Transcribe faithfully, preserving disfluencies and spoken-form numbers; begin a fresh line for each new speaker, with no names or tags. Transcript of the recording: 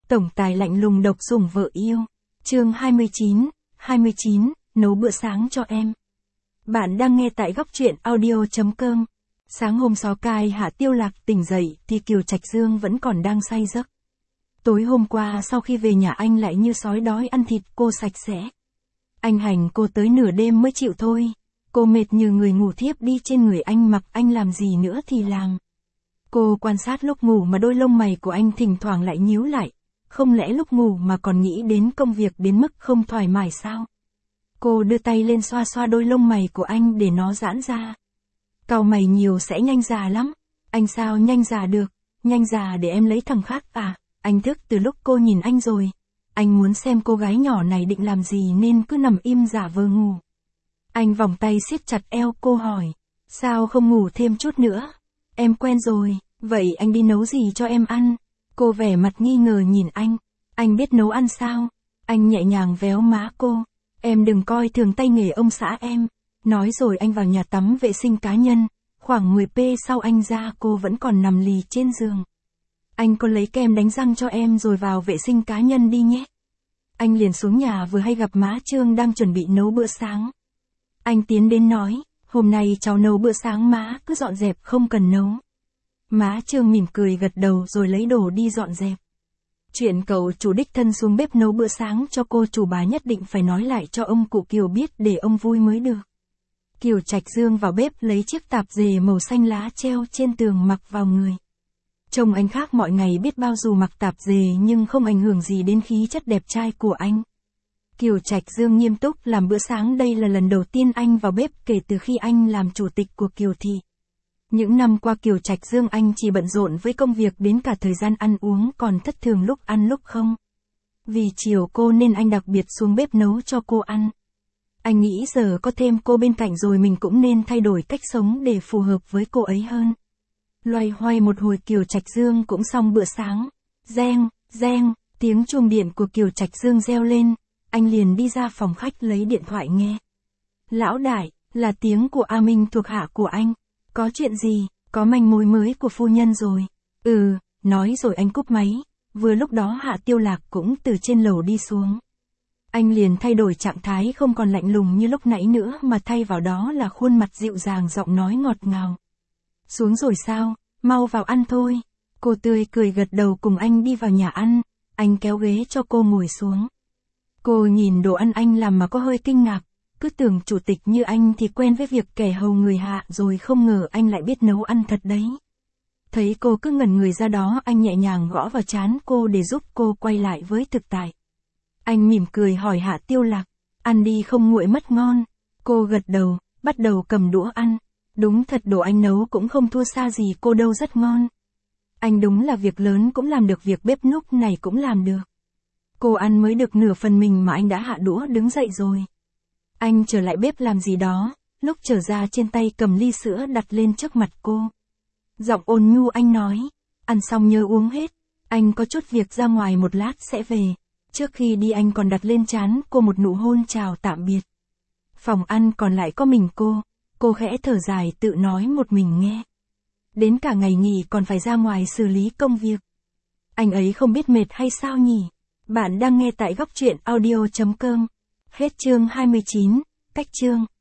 Tổng tài lạnh lùng độc sủng vợ yêu. Chương hai mươi chín, hai mươi chín, nấu bữa sáng cho em. Bạn đang nghe tại góc truyện audio chấm com. Sáng hôm sau cai Hạ Tiêu Lạc tỉnh dậy thì Kiều Trạch Dương vẫn còn đang say giấc. Tối hôm qua sau khi về nhà anh lại như sói đói ăn thịt cô sạch sẽ. Anh hành cô tới nửa đêm mới chịu thôi. Cô mệt như người ngủ thiếp đi trên người anh, mặc anh làm gì nữa thì làm. Cô quan sát lúc ngủ mà đôi lông mày của anh thỉnh thoảng lại nhíu lại. Không lẽ lúc ngủ mà còn nghĩ đến công việc đến mức không thoải mái sao? Cô đưa tay lên xoa xoa đôi lông mày của anh để nó giãn ra. Cau mày nhiều sẽ nhanh già lắm. Anh sao nhanh già được? Nhanh già để em lấy thằng khác à? Anh thức từ lúc cô nhìn anh rồi. Anh muốn xem cô gái nhỏ này định làm gì nên cứ nằm im giả vờ ngủ. Anh vòng tay siết chặt eo cô hỏi. Sao không ngủ thêm chút nữa? Em quen rồi, vậy anh đi nấu gì cho em ăn? Cô vẻ mặt nghi ngờ nhìn anh. Anh biết nấu ăn sao? Anh nhẹ nhàng véo má cô. Em đừng coi thường tay nghề ông xã em. Nói rồi anh vào nhà tắm vệ sinh cá nhân. Khoảng mười phút sau anh ra, cô vẫn còn nằm lì trên giường. Anh có lấy kem đánh răng cho em rồi vào vệ sinh cá nhân đi nhé. Anh liền xuống nhà, vừa hay gặp má Trương đang chuẩn bị nấu bữa sáng. Anh tiến đến nói, hôm nay cháu nấu bữa sáng má, cứ dọn dẹp không cần nấu. Má Trương mỉm cười gật đầu rồi lấy đồ đi dọn dẹp. Chuyện cậu chủ đích thân xuống bếp nấu bữa sáng cho cô chủ bà nhất định phải nói lại cho ông cụ Kiều biết để ông vui mới được. Kiều Trạch Dương vào bếp lấy chiếc tạp dề màu xanh lá treo trên tường mặc vào người. Trông anh khác mọi ngày biết bao, dù mặc tạp dề nhưng không ảnh hưởng gì đến khí chất đẹp trai của anh. Kiều Trạch Dương nghiêm túc làm bữa sáng, đây là lần đầu tiên anh vào bếp kể từ khi anh làm chủ tịch của Kiều Thị. Những năm qua Kiều Trạch Dương anh chỉ bận rộn với công việc đến cả thời gian ăn uống còn thất thường, lúc ăn lúc không. Vì chiều cô nên anh đặc biệt xuống bếp nấu cho cô ăn. Anh nghĩ giờ có thêm cô bên cạnh rồi mình cũng nên thay đổi cách sống để phù hợp với cô ấy hơn. Loay hoay một hồi Kiều Trạch Dương cũng xong bữa sáng. Reng, reng, tiếng chuông điện của Kiều Trạch Dương reo lên. Anh liền đi ra phòng khách lấy điện thoại nghe. Lão đại, là tiếng của A Minh, thuộc hạ của anh. Có chuyện gì? Có manh mối mới của phu nhân rồi. Ừ, nói rồi anh cúp máy. Vừa lúc đó Hạ Tiêu Lạc cũng từ trên lầu đi xuống. Anh liền thay đổi trạng thái, không còn lạnh lùng như lúc nãy nữa mà thay vào đó là khuôn mặt dịu dàng, giọng nói ngọt ngào. Xuống rồi sao? Mau vào ăn thôi. Cô tươi cười gật đầu cùng anh đi vào nhà ăn. Anh kéo ghế cho cô ngồi xuống. Cô nhìn đồ ăn anh làm mà có hơi kinh ngạc. Cứ tưởng chủ tịch như anh thì quen với việc kẻ hầu người hạ rồi, không ngờ anh lại biết nấu ăn thật đấy. Thấy cô cứ ngẩn người ra đó, anh nhẹ nhàng gõ vào trán cô để giúp cô quay lại với thực tại. Anh mỉm cười hỏi Hạ Tiêu Lạc, ăn đi không nguội mất ngon. Cô gật đầu, bắt đầu cầm đũa ăn. Đúng thật, đồ anh nấu cũng không thua xa gì cô đâu, rất ngon. Anh đúng là việc lớn cũng làm được, việc bếp núc này cũng làm được. Cô ăn mới được nửa phần mình mà anh đã hạ đũa đứng dậy rồi. Anh trở lại bếp làm gì đó, lúc trở ra trên tay cầm ly sữa đặt lên trước mặt cô. Giọng ôn nhu anh nói, ăn xong nhớ uống hết, anh có chút việc ra ngoài một lát sẽ về. Trước khi đi anh còn đặt lên trán cô một nụ hôn chào tạm biệt. Phòng ăn còn lại có mình cô, cô khẽ thở dài tự nói một mình nghe. Đến cả ngày nghỉ còn phải ra ngoài xử lý công việc. Anh ấy không biết mệt hay sao nhỉ? Bạn đang nghe tại góc truyện audio chấm com. Hết chương hai mươi chín, cách chương.